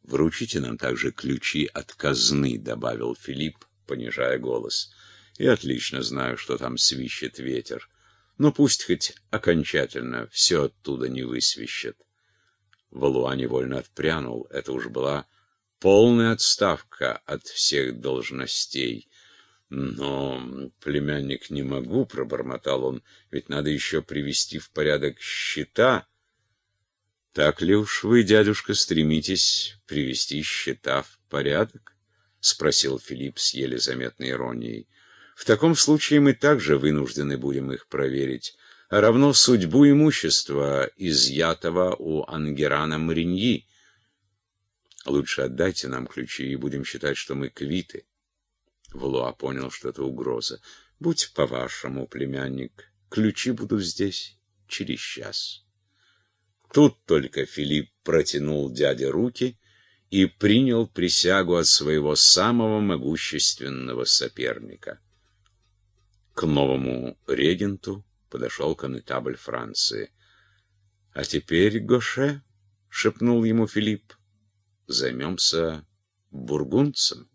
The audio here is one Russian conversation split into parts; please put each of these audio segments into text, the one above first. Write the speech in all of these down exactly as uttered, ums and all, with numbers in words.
Вручите нам также ключи от казны, — добавил Филипп, понижая голос. Я отлично знаю, что там свищет ветер, но пусть хоть окончательно все оттуда не высвищет. Валуа невольно отпрянул. Это уж была полная отставка от всех должностей. Но, племянник, не могу, — пробормотал он, — ведь надо еще привести в порядок счета. Так ли уж вы, дядюшка, стремитесь привести счета в порядок? — спросил Филипп с еле заметной иронией. В таком случае мы также вынуждены будем их проверить, а равно судьбу имущества, изъятого у Ангерана Мариньи. Лучше отдайте нам ключи, и будем считать, что мы квиты. Валуа понял, что это угроза. Будь по-вашему, племянник, ключи будут здесь через час. Тут только Филипп протянул дяде руки и принял присягу от своего самого могущественного соперника. К новому регенту подошел коннетабль Франции. — А теперь, Гоше, — шепнул ему Филипп, — займемся бургундцем.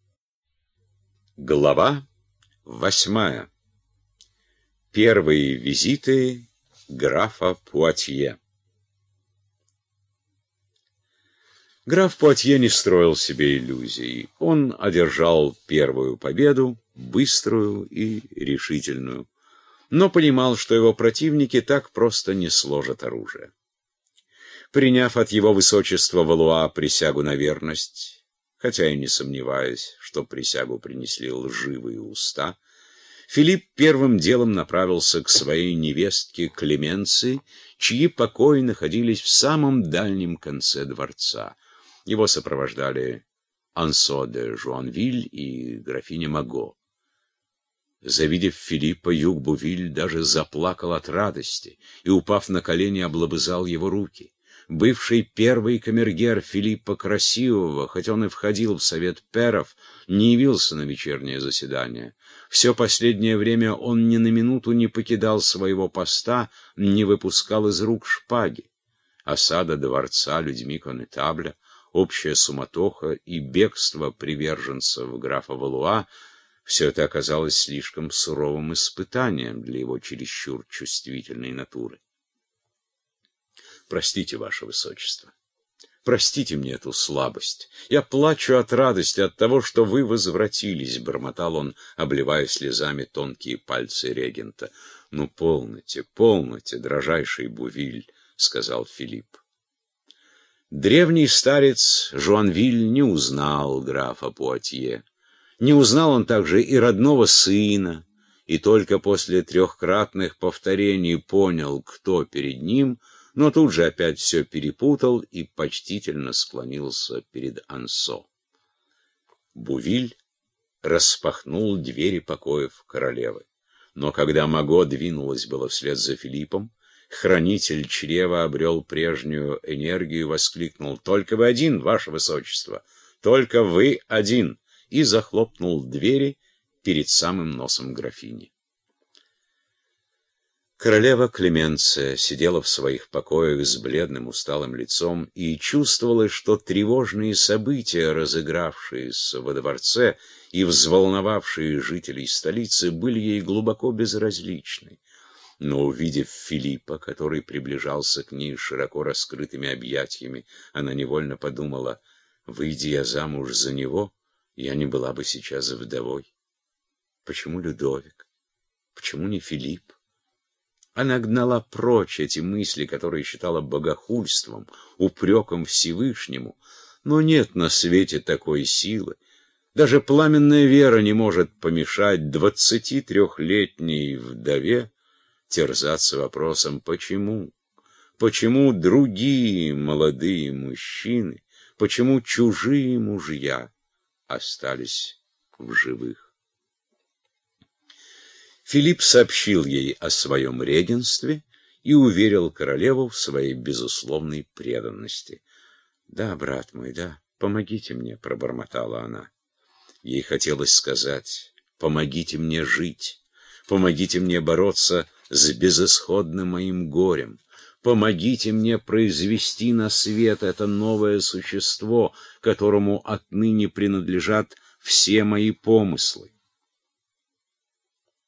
Глава восьмая. Первые визиты графа Пуатье. Граф Пуатье не строил себе иллюзий. Он одержал первую победу, быструю и решительную, но понимал, что его противники так просто не сложат оружие. Приняв от его высочества Валуа присягу на верность, хотя и не сомневаясь, что присягу принесли лживые уста, Филипп первым делом направился к своей невестке Клеменции, чьи покои находились в самом дальнем конце дворца. Его сопровождали Ансо де Жуанвиль и графиня Маго. Завидев Филиппа, Юг Бувиль даже заплакал от радости и, упав на колени, облобызал его руки. Бывший первый камергер Филиппа Красивого, хоть он и входил в совет пэров, не явился на вечернее заседание. Все последнее время он ни на минуту не покидал своего поста, не выпускал из рук шпаги. Осада дворца людьми коннетабля, общая суматоха и бегство приверженцев графа Валуа — все это оказалось слишком суровым испытанием для его чересчур чувствительной натуры. Простите, ваше высочество, простите мне эту слабость. Я плачу от радости от того, что вы возвратились, — бормотал он, обливая слезами тонкие пальцы регента. — Ну, полноте, полноте, дрожайший Бувиль, — сказал Филипп. Древний старец Жуанвиль не узнал графа Пуатье. Не узнал он также и родного сына, и только после трехкратных повторений понял, кто перед ним, но тут же опять все перепутал и почтительно склонился перед Ансо. Бувиль распахнул двери покоев королевы, но когда Маго двинулась было вслед за Филиппом, хранитель чрева обрел прежнюю энергию и воскликнул: «Только вы один, ваше высочество, только вы один!» и захлопнул двери перед самым носом графини. Королева Клеменция сидела в своих покоях с бледным усталым лицом и чувствовала, что тревожные события, разыгравшиеся во дворце и взволновавшие жителей столицы, были ей глубоко безразличны. Но, увидев Филиппа, который приближался к ней широко раскрытыми объятиями, она невольно подумала: «Выйди я замуж за него, я не была бы сейчас вдовой. Почему Людовик? Почему не Филипп?» Она гнала прочь эти мысли, которые считала богохульством, упреком Всевышнему. Но нет на свете такой силы. Даже пламенная вера не может помешать двадцатитрехлетней вдове терзаться вопросом: почему? Почему другие молодые мужчины, почему чужие мужья остались в живых? Филипп сообщил ей о своем регенстве и уверил королеву в своей безусловной преданности. «Да, брат мой, да, помогите мне», — пробормотала она. Ей хотелось сказать: «Помогите мне жить, помогите мне бороться с безысходным моим горем, Помогите мне произвести на свет это новое существо, которому отныне принадлежат все мои помыслы.